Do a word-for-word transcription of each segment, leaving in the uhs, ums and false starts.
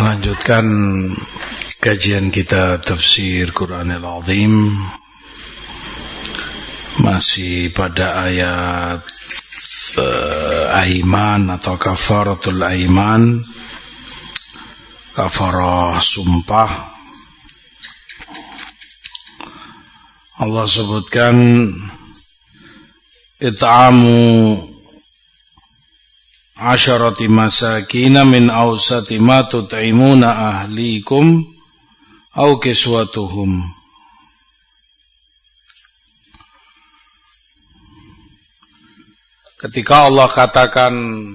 melanjutkan kajian kita tafsir Quranil Azim, masih pada ayat uh, Aiman atau kafaratul Aiman, kafarah sumpah. Allah sebutkan it'amu asharati masakina min awsati ma tut'imuna ahlikum au kiswatuhum. Ketika Allah katakan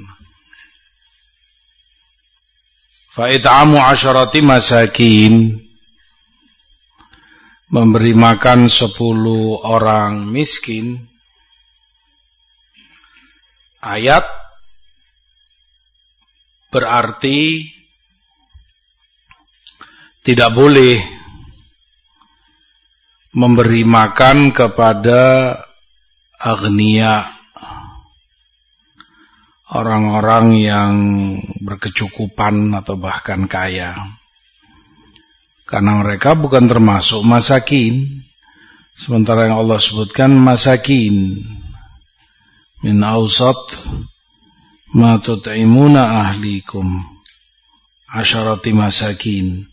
fa it'amu asharati masakin, memberi makan sepuluh orang miskin, ayat berarti tidak boleh memberi makan kepada agniya, orang-orang yang berkecukupan atau bahkan kaya, karena mereka bukan termasuk masakin. Sementara yang Allah sebutkan masakin, min awsat ma tut'imuna ahlikum, asyarati masakin,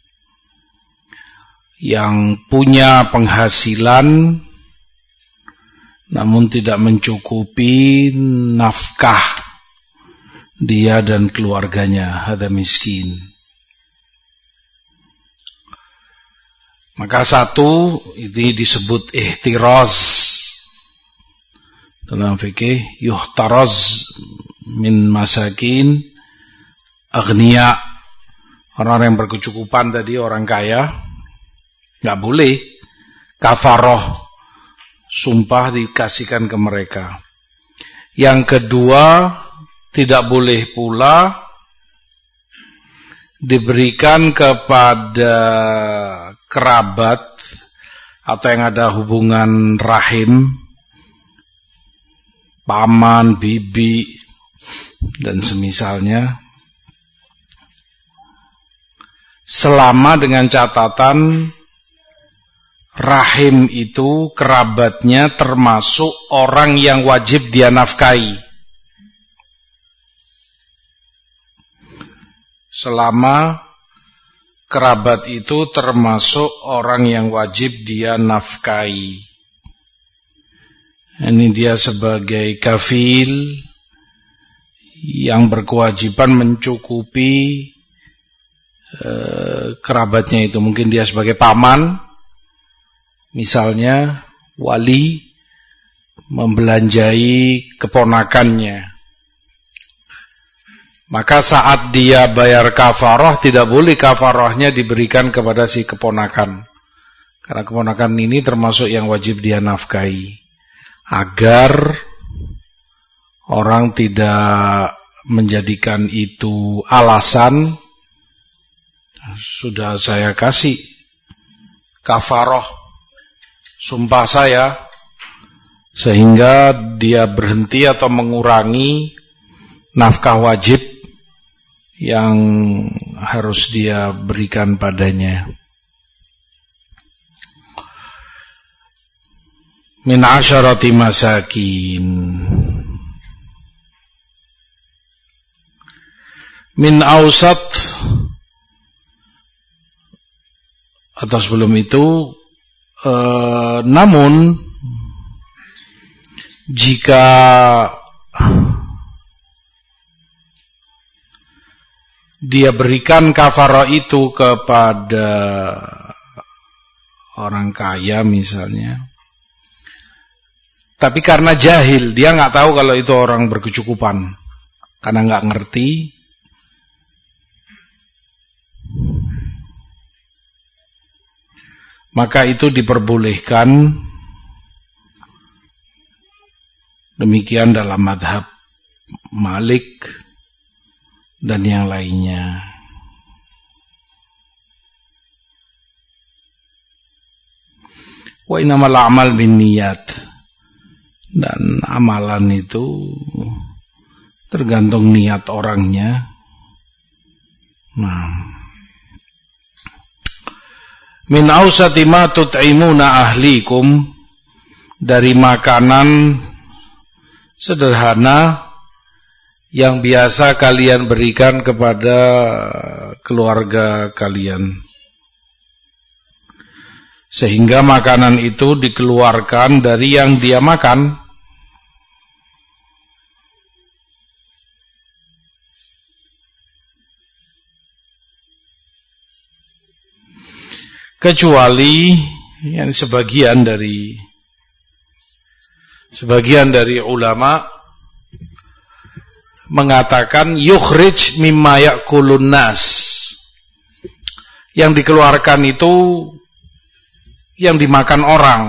yang punya penghasilan namun tidak mencukupi nafkah dia dan keluarganya, hada miskin. Maka satu ini disebut ihtiraz dalam fikih, yuhtaraz min masakin agniya, orang yang berkecukupan tadi, orang kaya, nggak boleh kafaroh sumpah dikasihkan ke mereka. Yang kedua, tidak boleh pula diberikan kepada kerabat atau yang ada hubungan rahim, paman, bibi, dan semisalnya, selama dengan catatan rahim itu kerabatnya termasuk orang yang wajib dia nafkahi. Selama kerabat itu termasuk orang yang wajib dia nafkahi. Ini dia sebagai kafil yang berkewajiban mencukupi eh, kerabatnya itu. Mungkin dia sebagai paman, misalnya wali, membelanjai keponakannya. Maka saat dia bayar kafarah, tidak boleh kafarahnya diberikan kepada si keponakan, karena keponakan ini termasuk yang wajib dia nafkahi, agar orang tidak menjadikan itu alasan, sudah saya kasih kafarah sumpah saya, sehingga dia berhenti atau mengurangi nafkah wajib yang harus dia berikan padanya. Min asyarati masakin, min awsat, atau sebelum itu eh, namun jika dia berikan kafarah itu kepada orang kaya misalnya, tapi karena jahil, dia nggak tahu kalau itu orang berkecukupan, karena nggak ngerti, maka itu diperbolehkan. Demikian dalam madhab Malik dan yang lainnya. Wa innamal a'mal binniyat, dan amalan itu tergantung niat orangnya. Nah, min ausati ma tut'imuna ahlikum, dari makanan sederhana yang biasa kalian berikan kepada keluarga kalian, sehingga makanan itu dikeluarkan dari yang dia makan. Kecuali yang sebagian dari sebagian dari ulama mengatakan yukhrij mimma ya'kulun nas, yang dikeluarkan itu yang dimakan orang.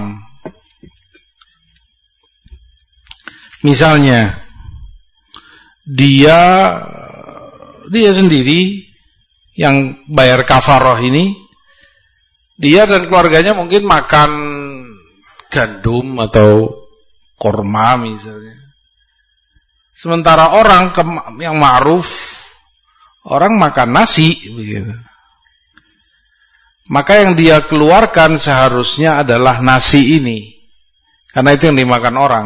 Misalnya dia dia sendiri yang bayar kafarah ini, dia dan keluarganya mungkin makan gandum atau korma misalnya. Sementara orang yang ma'ruf, orang makan nasi begitu. Maka yang dia keluarkan seharusnya adalah nasi ini, karena itu yang dimakan orang.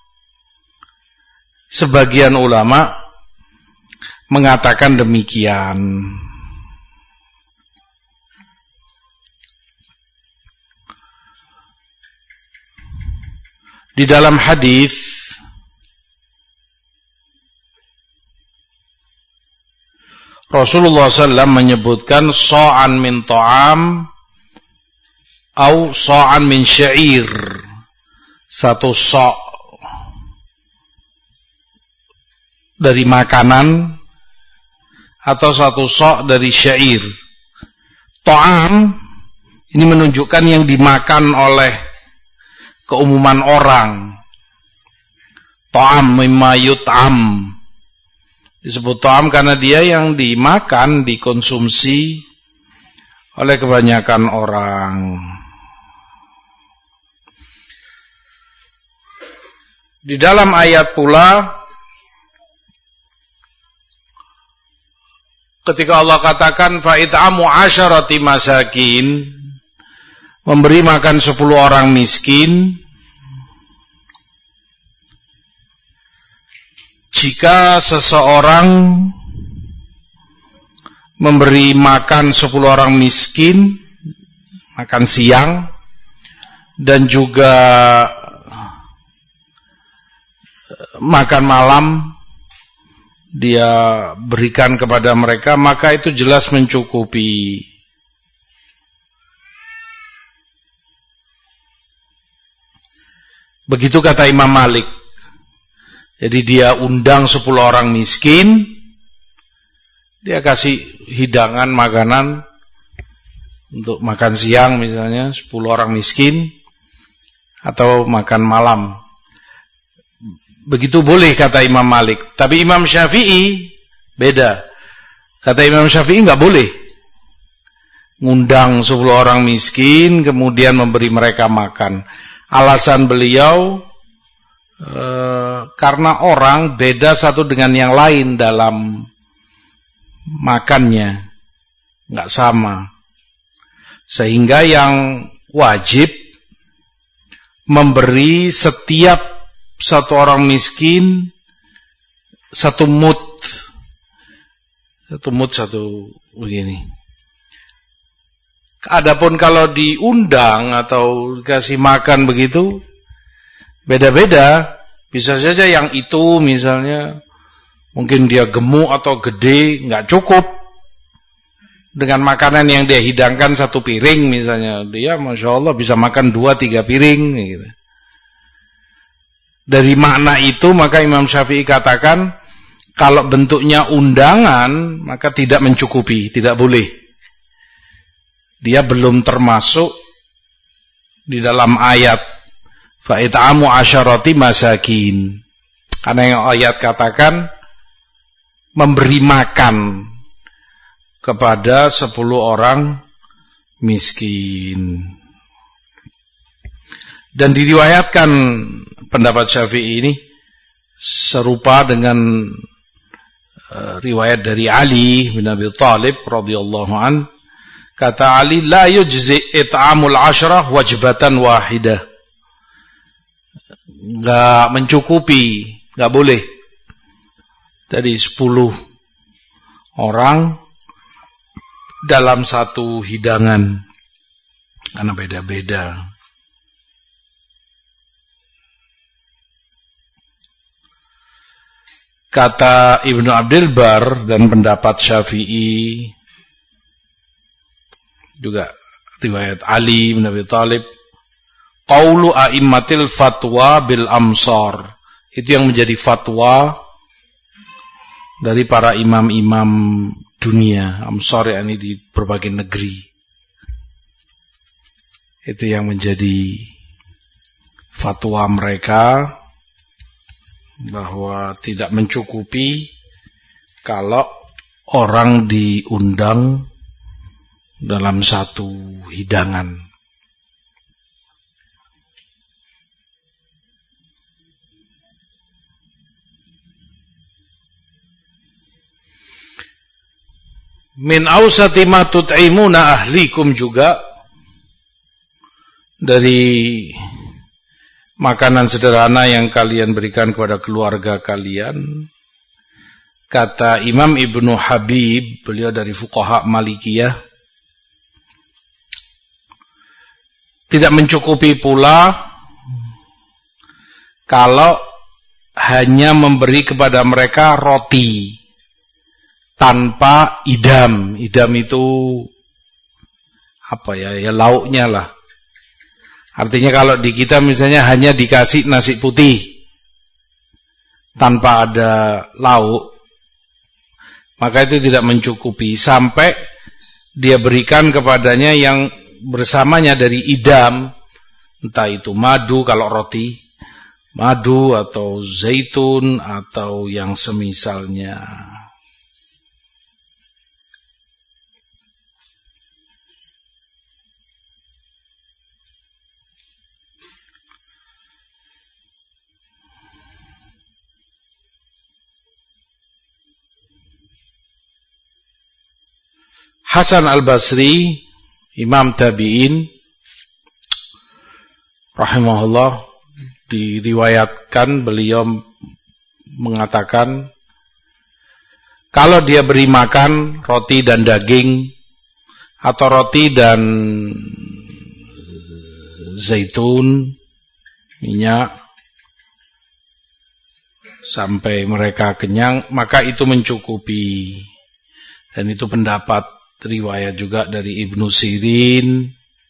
Sebagian ulama mengatakan demikian. Di dalam hadis Rasulullah sallallahu alaihi wasallam menyebutkan sa'an min ta'am atau sa'an min syair, satu sa' dari makanan atau satu sa' dari syair. Ta'am ini menunjukkan yang dimakan oleh keumuman orang. Ta'am mimma yut'am, disebut ta'am karena dia yang dimakan, dikonsumsi oleh kebanyakan orang. Di dalam ayat pula ketika Allah katakan fa it'amu asyarati masakin, memberi makan sepuluh orang miskin, jika seseorang memberi makan sepuluh orang miskin, makan siang, dan juga makan malam, dia berikan kepada mereka, maka itu jelas mencukupi. Begitu kata Imam Malik. Jadi dia undang sepuluh orang miskin, dia kasih hidangan makanan untuk makan siang misalnya sepuluh orang miskin, atau makan malam. Begitu boleh kata Imam Malik. Tapi Imam Syafi'i beda. Kata Imam Syafi'i enggak boleh ngundang sepuluh orang miskin kemudian memberi mereka makan. Alasan beliau e, karena orang beda satu dengan yang lain dalam makannya, nggak sama, sehingga yang wajib memberi setiap satu orang miskin satu mud, satu mud satu begini. Adapun kalau diundang atau dikasih makan begitu, beda-beda. Bisa saja yang itu misalnya mungkin dia gemuk atau gede, nggak cukup dengan makanan yang dia hidangkan satu piring misalnya. Dia Masya Allah bisa makan dua tiga piring gitu. Dari makna itu maka Imam Syafi'i katakan kalau bentuknya undangan maka tidak mencukupi, tidak boleh. Dia belum termasuk di dalam ayat fa it'amu asyarati masakin. Karena yang ayat katakan memberi makan kepada sepuluh orang miskin. Dan diriwayatkan pendapat Syafi'i ini serupa dengan uh, riwayat dari Ali bin Abi Thalib radhiyallahu an, Kata Ali, la yujzi it'amul asyrah wajbatan wahidah. Enggak mencukupi, enggak boleh. Dari sepuluh orang dalam satu hidangan. Karena beda-beda. Kata Ibnu Abdul Bar dan pendapat Syafi'i, juga riwayat Ali bin Abi Thalib, qaulu a'immatil fatwa bil amsar, itu yang menjadi fatwa dari para imam-imam dunia, amsar yakni di berbagai negeri, itu yang menjadi fatwa mereka, bahwa tidak mencukupi kalau orang diundang dalam satu hidangan. Min awsati ma tut'imuna ahlikum, juga dari makanan sederhana yang kalian berikan kepada keluarga kalian. Kata Imam Ibnu Habib, beliau dari fuqaha Malikiyah, tidak mencukupi pula kalau hanya memberi kepada mereka roti tanpa idam. Idam itu apa ya? Ya lauknya lah. Artinya kalau di kita misalnya hanya dikasih nasi putih tanpa ada lauk, maka itu tidak mencukupi. Sampai dia berikan kepadanya yang bersamanya dari idam, entah itu madu kalau roti, madu atau zaitun atau yang semisalnya. Hasan al-Basri, Imam Tabi'in rahimahullah, diriwayatkan beliau mengatakan, kalau dia beri makan roti dan daging atau roti dan zaitun, minyak, sampai mereka kenyang, maka itu mencukupi. Dan itu pendapat riwayat juga dari Ibnu Sirin,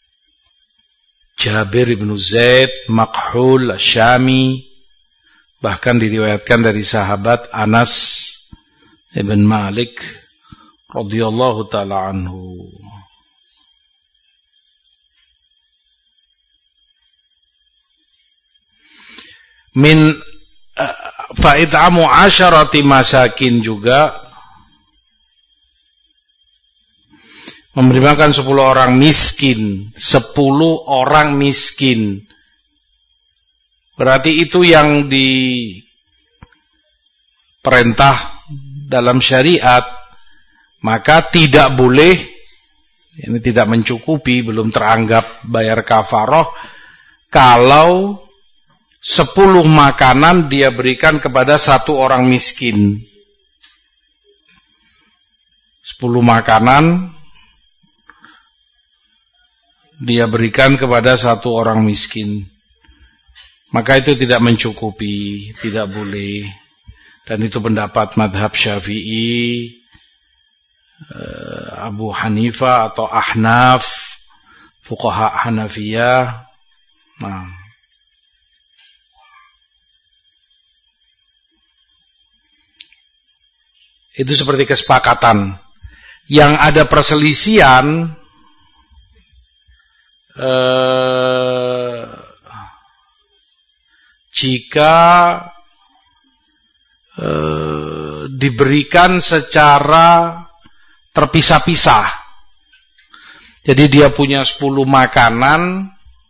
Jabir Ibnu Zaid, Makhul Syami, bahkan diriwayatkan dari sahabat Anas ibn Malik radhiyallahu taala anhu. Min uh, fa'id'amu asyarati masakin, juga memberi makan sepuluh orang miskin. Sepuluh orang miskin. Berarti itu yang diperintah dalam syariat. Maka tidak boleh, ini tidak mencukupi, belum teranggap bayar kafaroh, kalau sepuluh makanan dia berikan kepada satu orang miskin. Sepuluh makanan dia berikan kepada satu orang miskin, maka itu tidak mencukupi, tidak boleh. Dan itu pendapat madhab Syafi'i, Abu Hanifah atau Ahnaf, fuqaha Hanafiyah. Nah, itu seperti kesepakatan. Yang ada perselisihan, Eh, jika eh, diberikan secara terpisah-pisah. Jadi dia punya sepuluh makanan,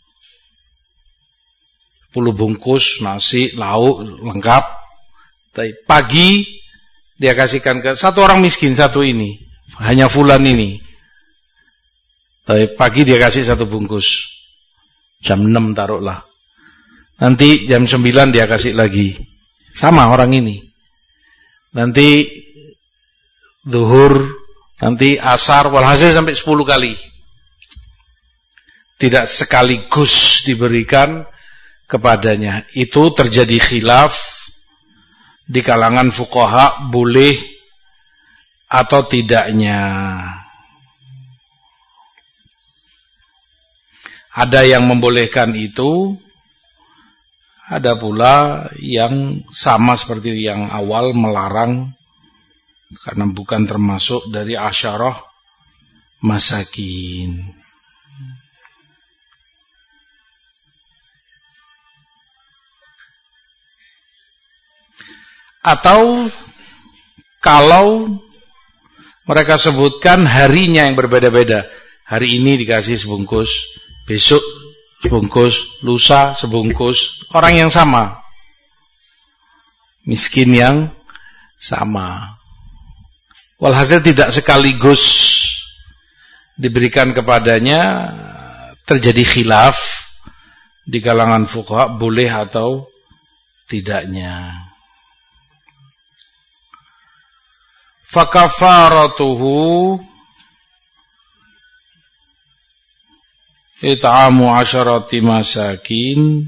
sepuluh bungkus nasi, lauk lengkap. Pagi dia kasihkan ke satu orang miskin, satu ini, hanya fulan ini. Tapi pagi dia kasih satu bungkus. Jam enam taruhlah. Nanti jam sembilan dia kasih lagi. Sama orang ini. Nanti zuhur, nanti asar, walhasil sampai sepuluh kali. Tidak sekaligus diberikan kepadanya. Itu terjadi khilaf di kalangan fuqaha boleh atau tidaknya. Ada yang membolehkan itu, ada pula yang sama seperti yang awal melarang karena bukan termasuk dari asyarah masakin. Atau kalau mereka sebutkan harinya yang berbeda-beda. Hari ini dikasih sebungkus, besok sebungkus, lusa sebungkus, orang yang sama, miskin yang sama. Walhasil tidak sekaligus diberikan kepadanya, terjadi khilaf di kalangan fuqaha boleh atau tidaknya. Fakafaratuhu it'amu asharati masakin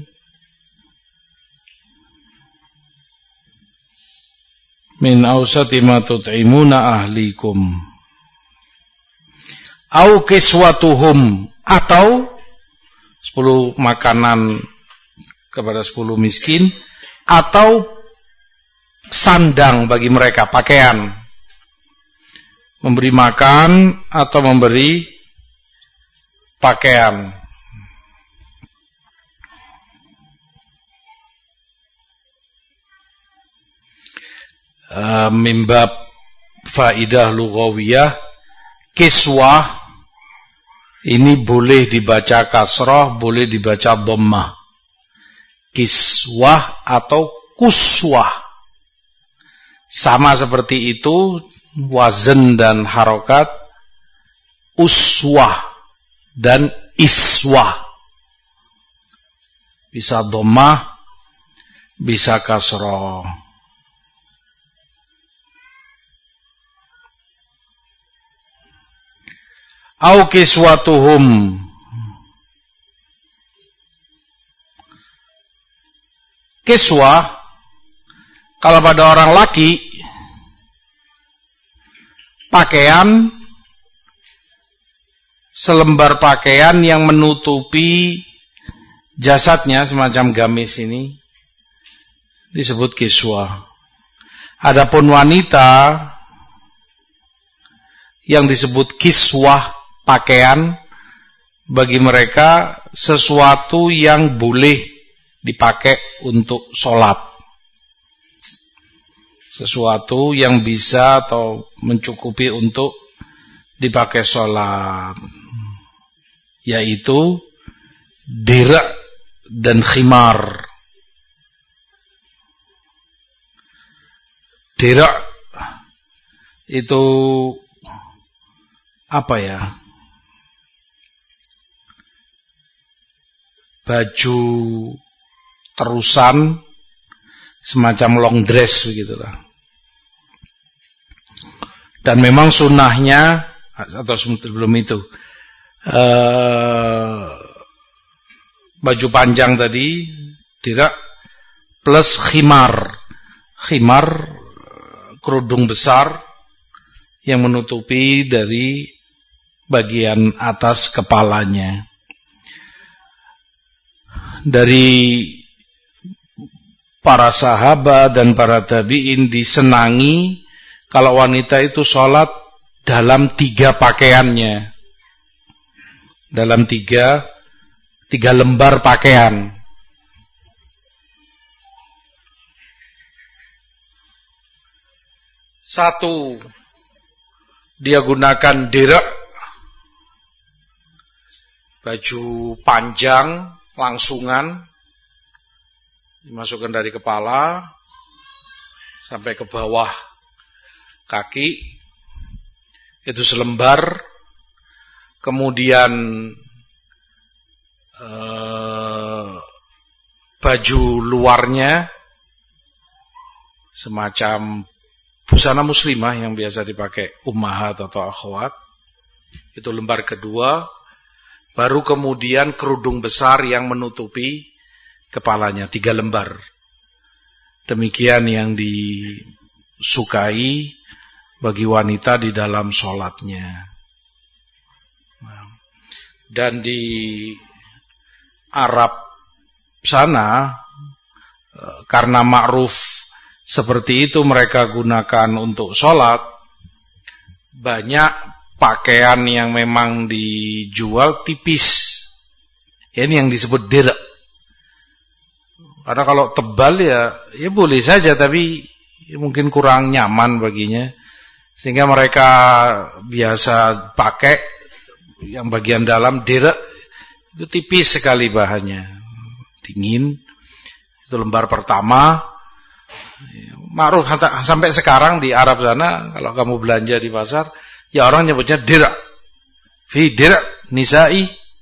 min awsati ma tut'imuna ahlikum au kiswatuhum, atau sepuluh makanan kepada sepuluh miskin, atau sandang bagi mereka, pakaian, memberi makan atau memberi pakaian. Uh, mimbab faidah lughawiyah, kiswah ini boleh dibaca kasrah, boleh dibaca dhammah. Kiswah atau kuswah, sama seperti itu wazan dan harokat, uswah dan iswah. Bisa dhammah, bisa kasrah. Au kiswatuhum, kiswah kalau pada orang laki, pakaian, selembar pakaian yang menutupi jasadnya, semacam gamis ini disebut kiswah. Adapun wanita yang disebut kiswah, pakaian, bagi mereka sesuatu yang boleh dipakai untuk sholat, sesuatu yang bisa atau mencukupi untuk dipakai sholat, yaitu dira' dan khimar. Dira' itu apa ya? Baju terusan, semacam long dress begitulah. Dan memang sunnahnya, atau sebelum itu, uh, baju panjang tadi tidak plus khimar, khimar kerudung besar yang menutupi dari bagian atas kepalanya. Dari para sahabat dan para tabi'in disenangi kalau wanita itu sholat dalam tiga pakaiannya, dalam tiga tiga lembar pakaian. Satu, dia gunakan dira', baju panjang langsungan, dimasukkan dari kepala sampai ke bawah kaki, itu selembar. kemudian eh, baju luarnya semacam busana muslimah yang biasa dipakai ummahat atau akhwat, itu lembar kedua. Baru kemudian kerudung besar yang menutupi kepalanya, tiga lembar. Demikian yang disukai bagi wanita di dalam sholatnya. Dan di Arab sana, karena ma'ruf seperti itu mereka gunakan untuk sholat, banyak pakaian yang memang dijual tipis. Ini yang disebut dir'. Karena kalau tebal ya, ya boleh saja, tapi mungkin kurang nyaman baginya. Sehingga mereka biasa pakai yang bagian dalam dir', itu tipis sekali bahannya, dingin. Itu lembar pertama. Ma'ruf sampai sekarang di Arab sana, kalau kamu belanja di pasar, ya orang nyebutnya dir'. Fi dir' nisa'i.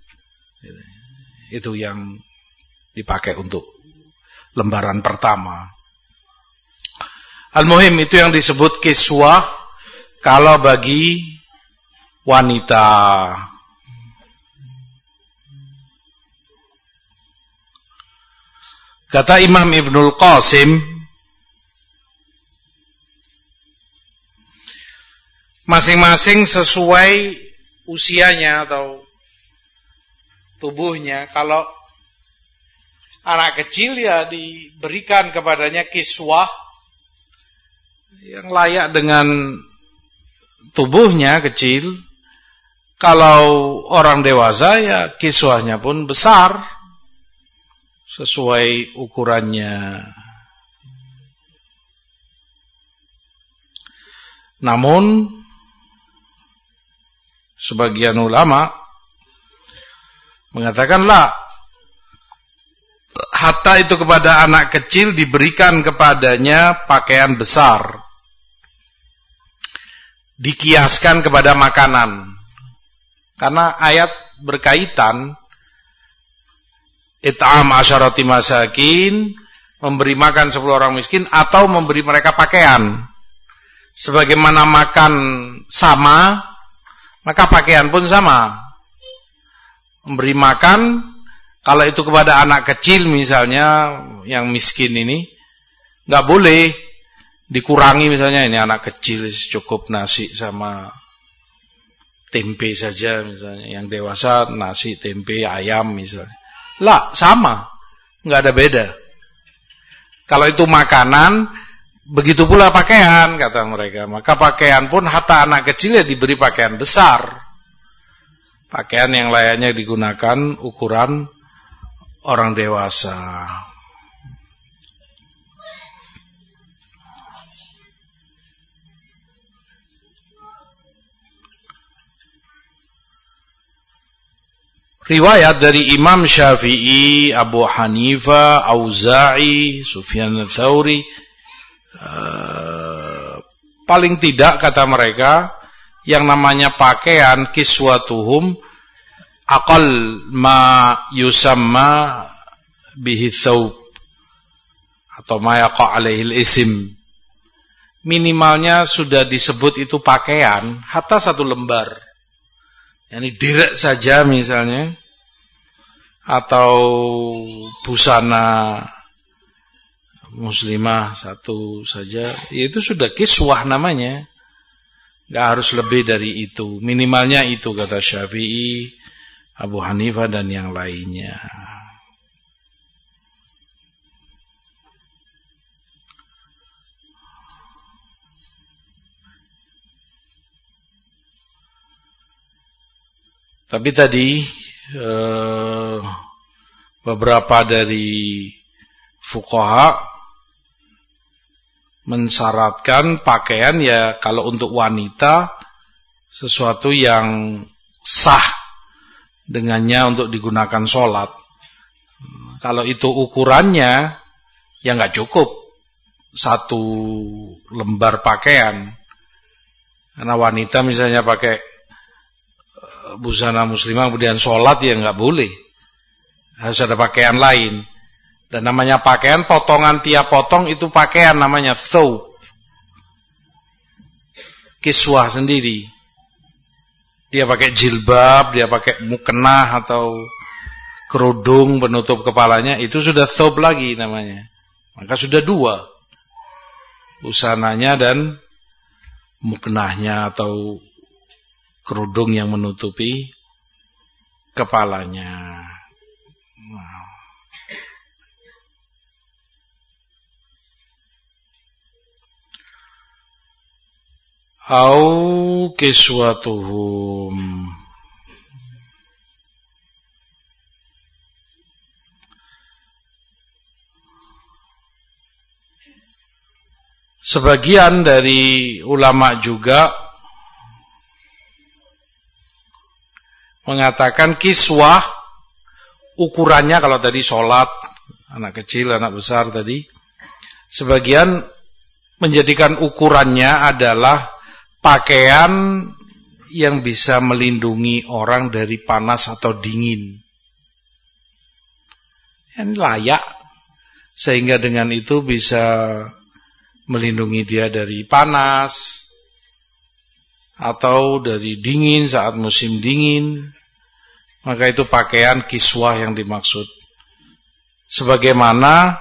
Itu yang dipakai untuk lembaran pertama. Al-muhim itu yang disebut kiswah kalau bagi wanita. Kata Imam Ibnul Qasim, masing-masing sesuai usianya atau tubuhnya. Kalau anak kecil ya diberikan kepadanya kiswah yang layak dengan tubuhnya kecil. Kalau orang dewasa ya kiswahnya pun besar sesuai ukurannya. Namun sebagian ulama mengatakan la, hatta itu kepada anak kecil diberikan kepadanya pakaian besar, dikiaskan kepada makanan. Karena ayat berkaitan it'am asyarati masakin, memberi makan sepuluh orang miskin atau memberi mereka pakaian. Sebagaimana makan sama, maka pakaian pun sama. Memberi makan, kalau itu kepada anak kecil misalnya yang miskin ini, nggak boleh dikurangi. Misalnya ini anak kecil cukup nasi sama tempe saja misalnya, yang dewasa nasi, tempe, ayam misalnya. Lah, sama, nggak ada beda. Kalau itu makanan, begitu pula pakaian, kata mereka. Maka pakaian pun hatta anak kecil ya diberi pakaian besar, pakaian yang layaknya digunakan ukuran orang dewasa. Riwayat dari Imam Syafi'i, Abu Hanifah, Auza'i, Sufyan Ats-Tsauri, uh, paling tidak kata mereka, yang namanya pakaian kiswatuhum aqal ma yusamma bihi thawb atau ma yaqa alaihi al-ism. Minimalnya sudah disebut itu pakaian hatta satu lembar. Yani direk saja misalnya, atau busana muslimah satu saja, itu sudah kiswah namanya. Gak harus lebih dari itu. Minimalnya itu kata Syafi'i, Abu Hanifah dan yang lainnya. Tapi tadi eh, beberapa dari fuqaha mensyaratkan pakaian ya kalau untuk wanita sesuatu yang sah dengannya untuk digunakan sholat. Kalau itu ukurannya ya nggak cukup satu lembar pakaian. Karena wanita misalnya pakai busana muslimah kemudian sholat, ya nggak boleh. Harus ada pakaian lain. Dan namanya pakaian, potongan tiap potong itu pakaian, namanya thawb. Kiswah sendiri. Dia pakai jilbab, dia pakai mukena atau kerudung penutup kepalanya, itu sudah thawb lagi namanya. Maka sudah dua. Busananya dan muknahnya atau kerudung yang menutupi kepalanya. Nah. Au kiswatuhum, sebagian dari ulama juga mengatakan kiswah ukurannya, kalau tadi sholat anak kecil, anak besar tadi, sebagian menjadikan ukurannya adalah pakaian yang bisa melindungi orang dari panas atau dingin. Yang layak, sehingga dengan itu bisa melindungi dia dari panas atau dari dingin saat musim dingin. Maka itu pakaian kiswah yang dimaksud. Sebagaimana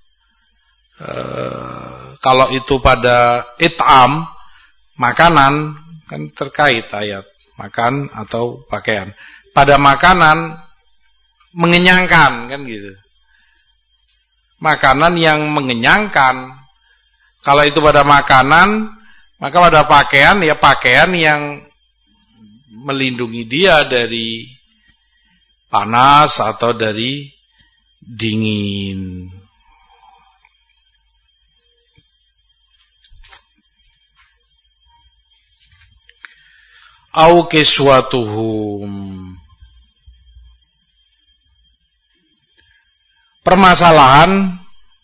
eh, kalau itu pada it'am, makanan, kan terkait ayat makan atau pakaian. Pada makanan mengenyangkan, kan gitu. Makanan yang mengenyangkan. Kalau itu pada makanan, maka pada pakaian, ya pakaian yang melindungi dia dari panas atau dari dingin. Au kiswatuhum. Permasalahan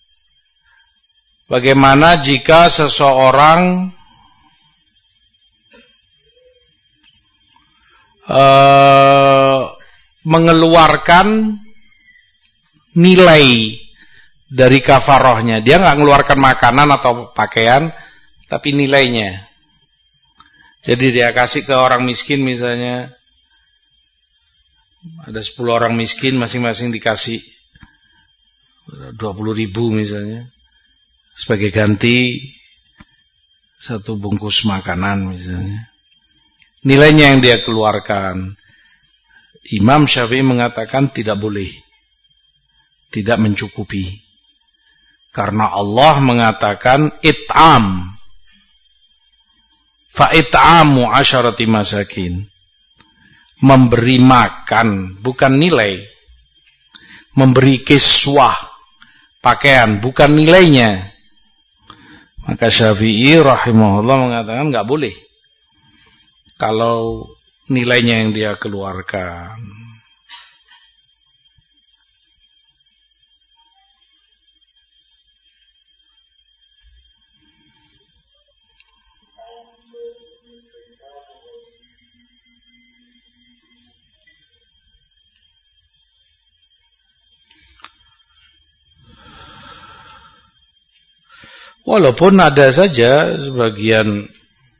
bagaimana jika seseorang uh, mengeluarkan nilai dari kafarohnya. Dia nggak mengeluarkan makanan atau pakaian, tapi nilainya. Jadi dia kasih ke orang miskin misalnya, ada sepuluh orang miskin, masing-masing dikasih dua puluh ribu misalnya, sebagai ganti satu bungkus makanan misalnya. Nilainya yang dia keluarkan. Imam Syafi'i mengatakan tidak boleh, tidak mencukupi. Karena Allah mengatakan it'am, fa'it'amu asyarati masakin, memberi makan bukan nilai, memberi kiswah pakaian bukan nilainya. Maka Syafi'i rahimahullah mengatakan enggak boleh kalau nilainya yang dia keluarkan. Walaupun ada saja sebagian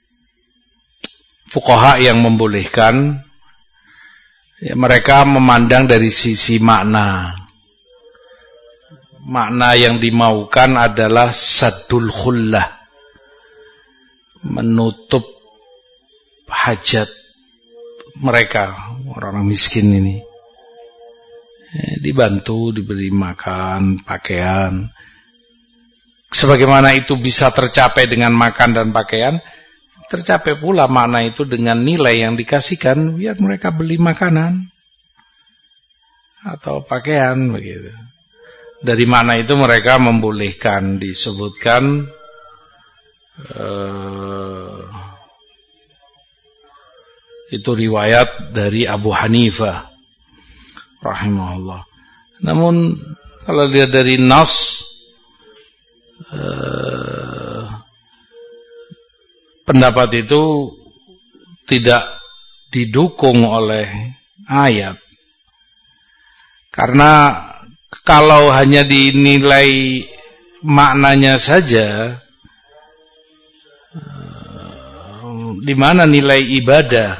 fuqaha yang membolehkan, ya, mereka memandang dari sisi makna. Makna yang dimaukan adalah saddul khullah, menutup hajat mereka, orang-orang miskin ini. Ya, dibantu, diberi makan, pakaian. Sebagaimana itu bisa tercapai dengan makan dan pakaian, tercapai pula makna itu dengan nilai yang dikasihkan biar mereka beli makanan atau pakaian begitu. Dari makna itu mereka membolehkan. Disebutkan uh, itu riwayat dari Abu Hanifah rahimahullah. Namun kalau lihat dari nas, Uh, pendapat itu tidak didukung oleh ayat. Karena kalau hanya dinilai maknanya saja, di mana nilai ibadah?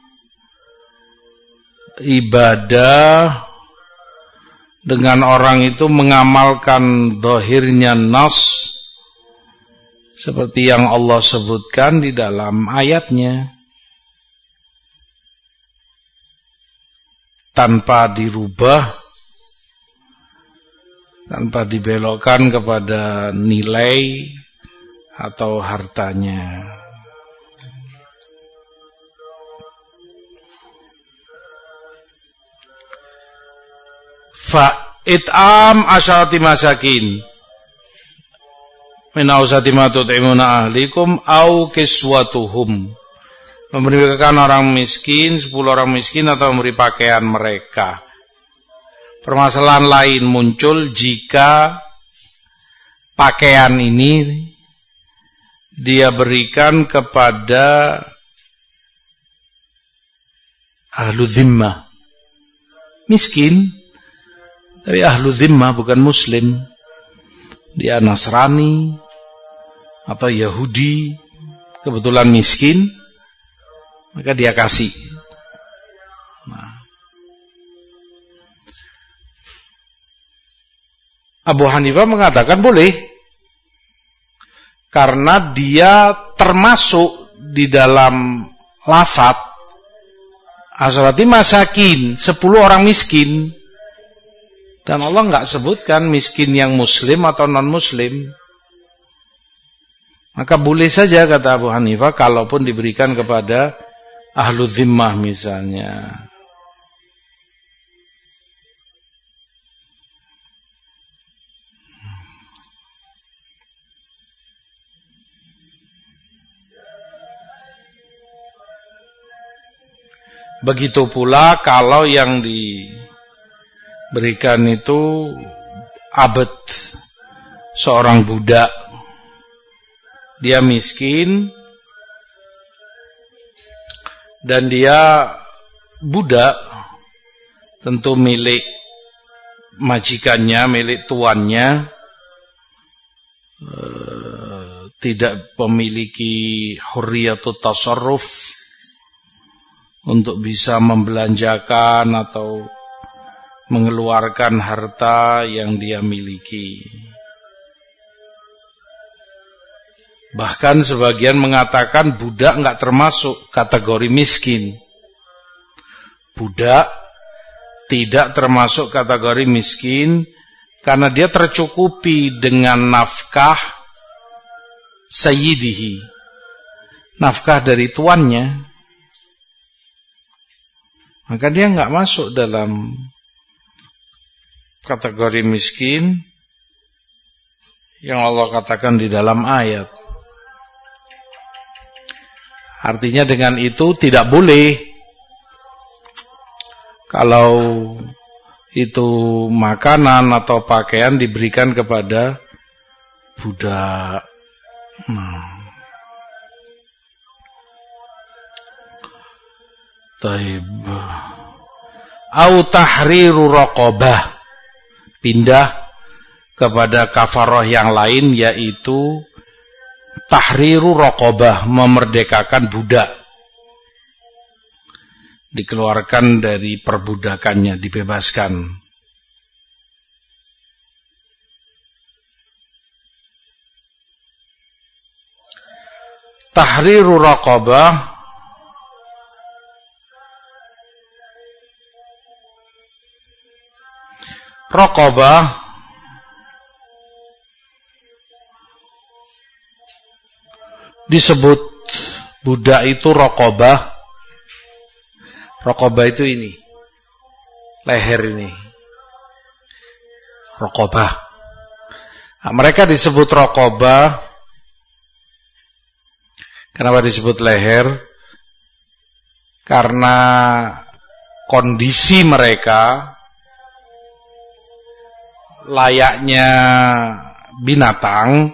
Ibadah dengan orang itu mengamalkan zahirnya nas seperti yang Allah sebutkan di dalam ayatnya, tanpa dirubah, tanpa dibelokkan kepada nilai atau hartanya. Fa it'am asyarati masakin min awsati ma tut'imuna ahlikum au kiswatuhum, memberikan orang miskin, sepuluh orang miskin atau memberi pakaian mereka. Permasalahan lain muncul jika pakaian ini dia berikan kepada ahlu zimmah, miskin tapi ahlu zimmah, bukan muslim, dia Nasrani atau Yahudi, kebetulan miskin, maka dia kasih. Nah, Abu Hanifah mengatakan boleh, karena dia termasuk di dalam lafaz asharati masakin, sepuluh orang miskin. Dan Allah enggak sebutkan miskin yang muslim atau non muslim. Maka boleh saja, kata Abu Hanifah, kalaupun diberikan kepada ahlu zimmah misalnya. Begitu pula kalau yang diberikan itu abad, seorang budak, dia miskin dan dia budak, tentu milik majikannya, milik tuannya, eh, tidak memiliki hurriyatut tasarruf untuk bisa membelanjakan atau mengeluarkan harta yang dia miliki. Bahkan sebagian mengatakan budak enggak termasuk kategori miskin. Budak tidak termasuk kategori miskin karena dia tercukupi dengan nafkah sayyidihi, nafkah dari tuannya. Maka dia enggak masuk dalam kategori miskin yang Allah katakan di dalam ayat. Artinya dengan itu tidak boleh kalau itu makanan atau pakaian diberikan kepada budak. Hmm. Taib. Au tahriru raqabah, pindah kepada kafarah yang lain, yaitu tahriru raqabah, memerdekakan budak, dikeluarkan dari perbudakannya, dibebaskan. Tahriru raqabah Raqabah disebut budak itu raqabah. Raqabah itu ini, leher ini, raqabah. Nah, mereka disebut raqabah. Kenapa disebut leher? Karena kondisi mereka layaknya binatang,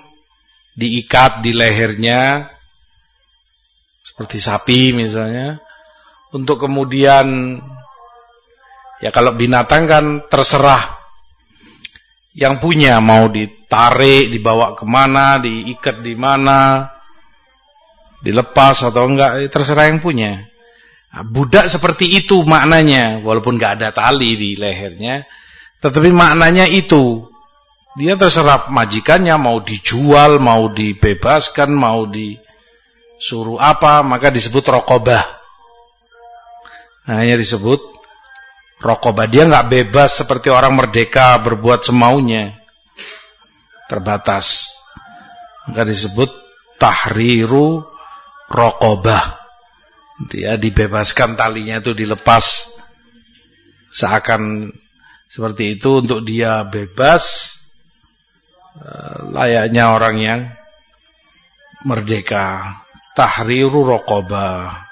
diikat di lehernya seperti sapi misalnya, untuk kemudian, ya kalau binatang kan terserah yang punya, mau ditarik, dibawa kemana, diikat di mana, dilepas atau enggak, terserah yang punya. Nah, budak seperti itu maknanya, walaupun enggak ada tali di lehernya, tetapi maknanya itu. Dia terserah majikannya, mau dijual, mau dibebaskan, mau disuruh apa, maka disebut raqabah. Nah, hanya disebut raqabah. Dia enggak bebas seperti orang merdeka berbuat semaunya. Terbatas. Maka disebut tahriru raqabah. Dia dibebaskan, talinya itu dilepas. Seakan seperti itu untuk dia bebas, layaknya orang yang merdeka. Tahriru raqabah.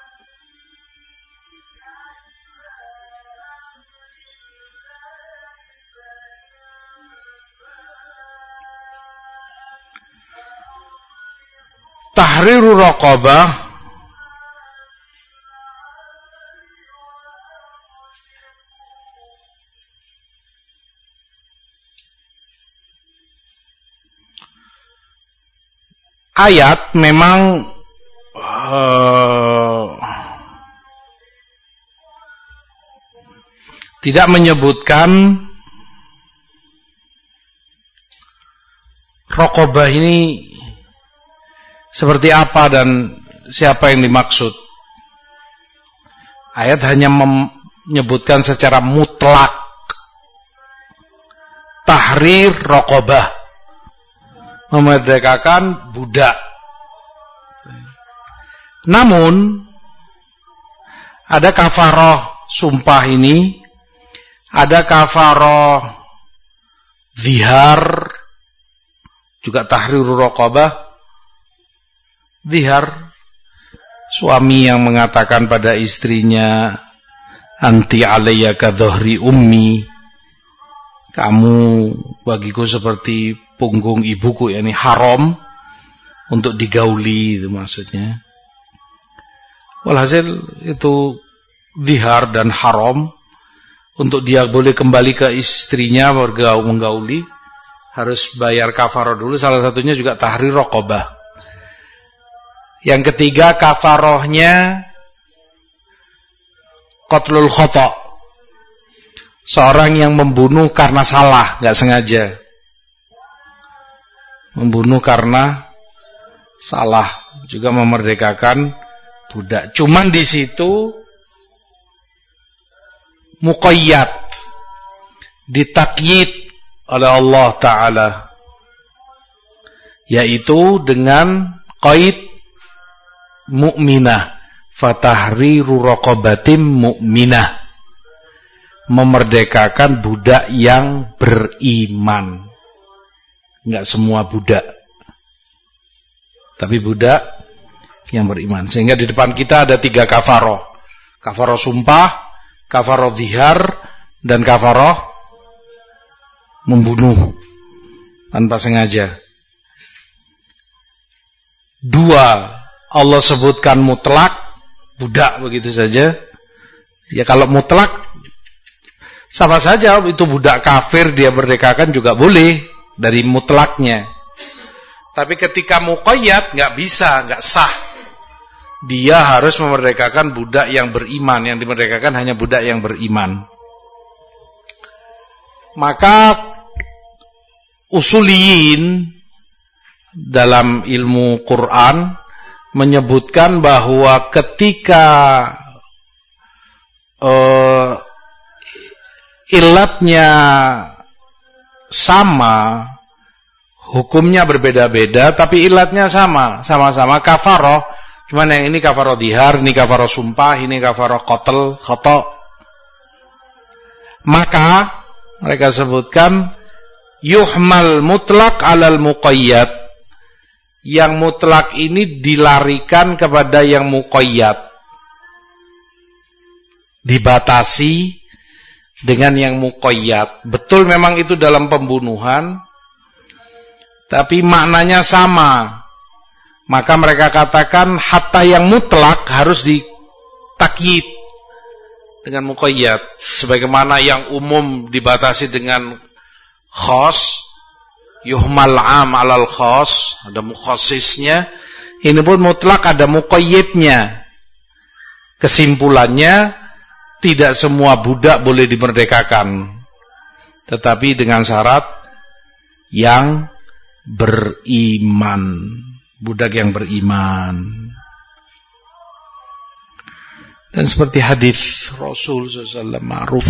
Tahriru raqabah ayat memang uh, tidak menyebutkan raqabah ini seperti apa dan siapa yang dimaksud. Ayat hanya menyebutkan secara mutlak tahrir raqabah, memerdekakan budak. Namun ada kafaroh sumpah ini, ada kafaroh zihar, juga tahrir raqabah. Zihar, suami yang mengatakan pada istrinya, anti alayya ka dhahri ummi, kamu bagiku seperti punggung ibuku, yakni haram untuk digauli, itu maksudnya. Walhasil itu zihar dan haram. Untuk dia boleh kembali ke istrinya bergaul menggauli, harus bayar kafarah dulu. Salah satunya juga tahrir raqabah. Yang ketiga kafarohnya qatlul khata', seorang yang membunuh karena salah, enggak sengaja. Membunuh karena salah, juga memerdekakan budak. Cuman di situ muqayyad, ditakyid oleh Allah Ta'ala, yaitu dengan qaid mu'minah, fatahriru raqabatim mu'minah, memerdekakan budak yang beriman. Enggak semua budak, tapi budak yang beriman. Sehingga di depan kita ada tiga kafaroh: kafaroh sumpah, kafaroh zihar, dan kafaroh membunuh tanpa sengaja. Dua Allah sebutkan mutlak, budak begitu saja. Ya kalau mutlak sama saja, itu budak kafir dia merdekakan juga boleh dari mutlaknya. Tapi ketika muqayyad enggak bisa, enggak sah. Dia harus memerdekakan budak yang beriman, yang dimerdekakan hanya budak yang beriman. Maka usuliyin dalam ilmu Quran menyebutkan bahwa ketika uh, ilatnya sama, hukumnya berbeda-beda, tapi ilatnya sama, sama-sama kafaroh. Cuman yang ini kafaroh dihar, ini kafaroh sumpah, ini kafaroh qatl khata'. Maka mereka sebutkan yuhmal mutlak alal muqayyad. Yang mutlak ini dilarikan kepada yang muqayyad, dibatasi dengan yang muqayyad. Betul memang itu dalam pembunuhan, tapi maknanya sama. Maka mereka katakan hatta yang mutlak harus ditakyid, dengan muqayyad. Sebagaimana yang umum dibatasi dengan khas, yuhmal am alal khas, ada mukhassisnya. Ini pun mutlak ada muqayyidnya. Kesimpulannya, tidak semua budak boleh dimerdekakan, tetapi dengan syarat yang beriman, budak yang beriman. Dan seperti hadis Rasul sallallahu alaihi wasallam ma'ruf,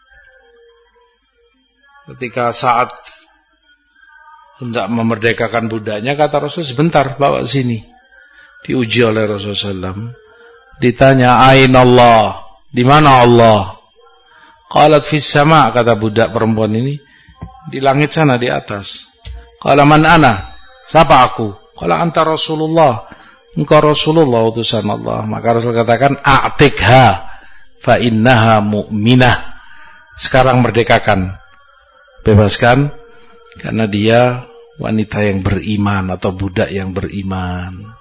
ketika saat hendak memerdekakan budaknya, kata Rasul, sebentar, bawa sini. Diuji oleh Rasul sallallahu alaihi wasallam, ditanya, aina Allah, di mana Allah? Qalat fis sama, kata budak perempuan ini, di langit sana, di atas. Qala man ana, siapa aku? Qala anta Rasulullah, engkau Rasulullah, utusan Allah. Maka Rasul katakan, a'tikha fa innaha mu'minah. Sekarang merdekakan, bebaskan, karena dia wanita yang beriman atau budak yang beriman.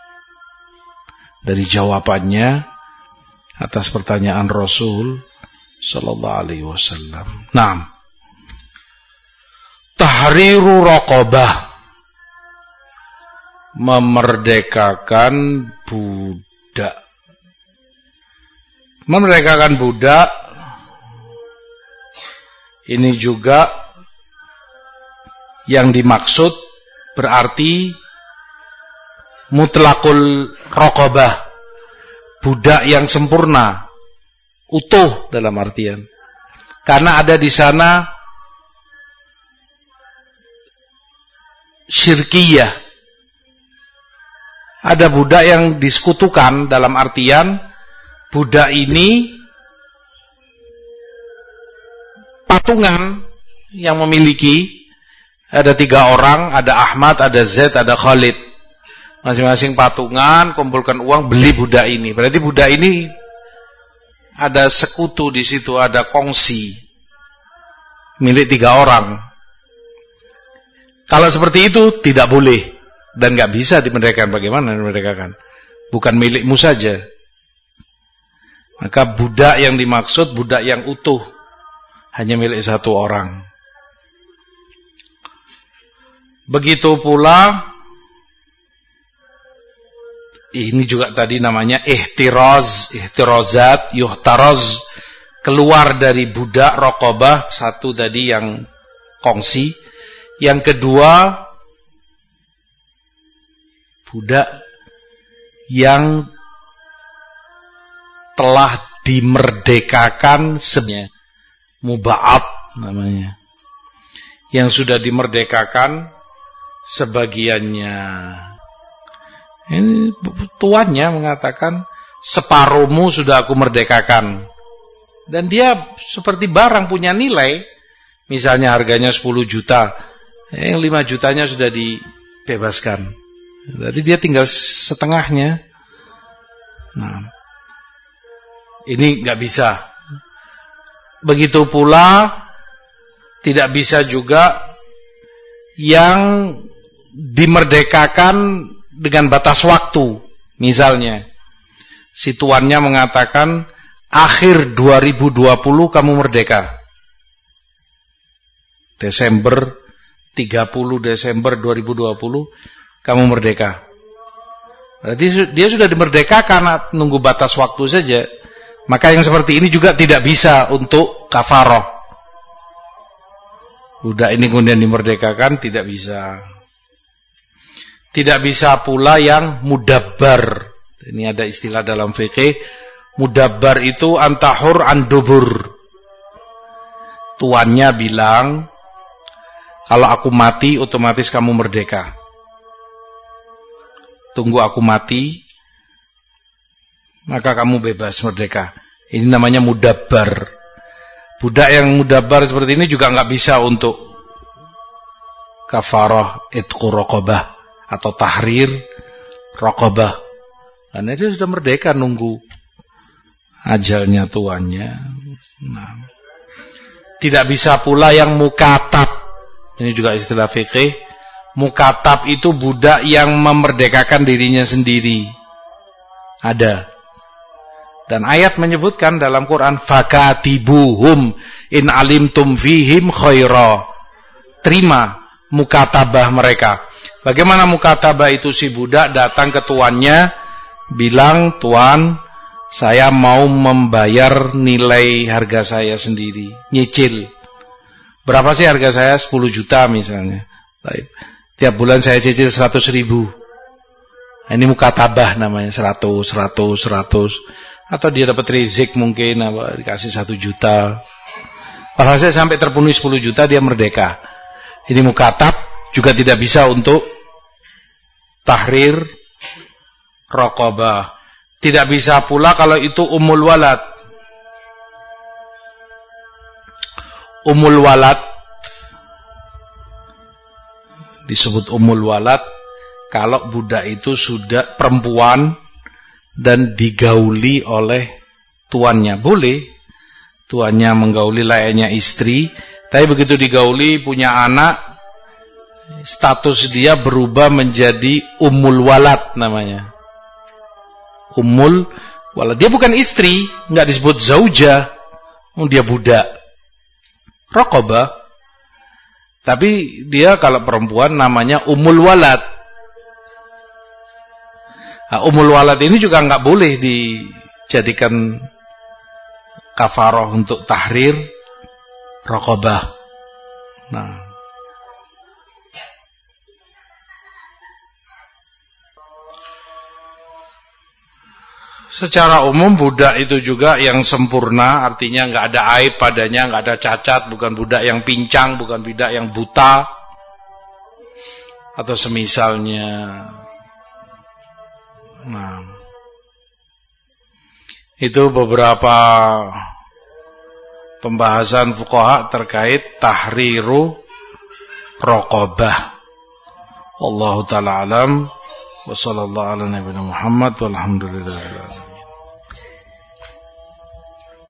Dari jawabannya atas pertanyaan Rasul sallallahu alaihi wasallam. Naam. Tahriru raqabah, memerdekakan budak. Memerdekakan budak ini juga yang dimaksud berarti mutlaqul raqabah, budak yang sempurna, utuh dalam artian. Karena ada di sana syirkiyah. Ada budak yang disekutukan dalam artian budak ini patungan yang memiliki, ada tiga orang, ada Ahmad, ada Zaid, ada Khalid. Masing-masing patungan, kumpulkan uang, beli budak ini. Berarti budak ini ada sekutu di situ, ada kongsi milik tiga orang. Kalau seperti itu tidak boleh dan nggak bisa dimerdekakan. Bagaimana dimerdekakan? Bukan milikmu saja. Maka budak yang dimaksud budak yang utuh, hanya milik satu orang. Begitu pula ini juga tadi namanya ihtiraz, ihtirazat, yuhtaraz, keluar dari budak raqabah, satu tadi yang kongsi. Yang kedua, budak yang telah dimerdekakan sebenarnya, muba'ab namanya. Yang sudah dimerdekakan sebagiannya. Ini tuannya mengatakan, separuhmu sudah aku merdekakan. Dan dia seperti barang punya nilai. Misalnya harganya sepuluh juta, yang lima jutanya sudah dibebaskan. Berarti dia tinggal setengahnya. Nah, ini nggak bisa. Begitu pula tidak bisa juga yang dimerdekakan dengan batas waktu. Misalnya si tuannya mengatakan akhir dua ribu dua puluh kamu merdeka, Desember, tiga puluh Desember dua ribu dua puluh kamu merdeka. Berarti dia sudah dimerdeka karena nunggu batas waktu saja. Maka yang seperti ini juga tidak bisa untuk kafaroh. Budak ini kemudian dimerdekakan, tidak bisa. Tidak bisa pula yang mudabbar. Ini ada istilah dalam fikih. Mudabbar itu antahur andubur. Tuannya bilang, kalau aku mati otomatis kamu merdeka. Tunggu aku mati, maka kamu bebas merdeka. Ini namanya mudabbar. Budak yang mudabbar seperti ini juga nggak bisa untuk kafarah itqu raqabah atau tahrir raqabah. Karena dia sudah merdeka, nunggu ajalnya tuannya. Nah, tidak bisa pula yang mukatab. Ini juga istilah fikih. Mukatab itu budak yang memerdekakan dirinya sendiri. Ada. Dan ayat menyebutkan dalam Quran, fakatibuhum in alimtum fihim khaira. Terima mukatabah mereka. Bagaimana mukatabah itu? Si budak datang ke tuannya, bilang, "Tuan, saya mau membayar nilai harga saya sendiri, nyicil. Berapa sih harga saya? sepuluh juta misalnya. Baik. Tiap bulan saya cicil seratus ribu. Ini mukatabah namanya, seratus, seratus, seratus. Atau dia dapat rizik mungkin, apa, dikasih satu juta. Alhasil sampai terpenuhi sepuluh juta, dia merdeka. Ini mukatab, juga tidak bisa untuk tahrir raqabah. Tidak bisa pula kalau itu umul walad. Umul walad disebut umul walad kalau budak itu sudah perempuan dan digauli oleh tuannya. Boleh tuannya menggauli layaknya istri, tapi begitu digauli punya anak, status dia berubah menjadi umul walad namanya. Umul walad. Dia bukan istri, enggak disebut zauja, dia budak. Raqabah. Tapi dia kalau perempuan namanya umul walad. Nah, umul walad ini juga enggak boleh dijadikan kafarah untuk tahrir raqabah. Nah, secara umum budak itu juga yang sempurna, artinya nggak ada aib padanya, nggak ada cacat, bukan budak yang pincang, bukan budak yang buta atau semisalnya. Nah, itu beberapa pembahasan fuqaha terkait tahriru raqabah. Wallahu ta'ala alam. Wa sallallahu ala nabiyina Muhammad walhamdulillah.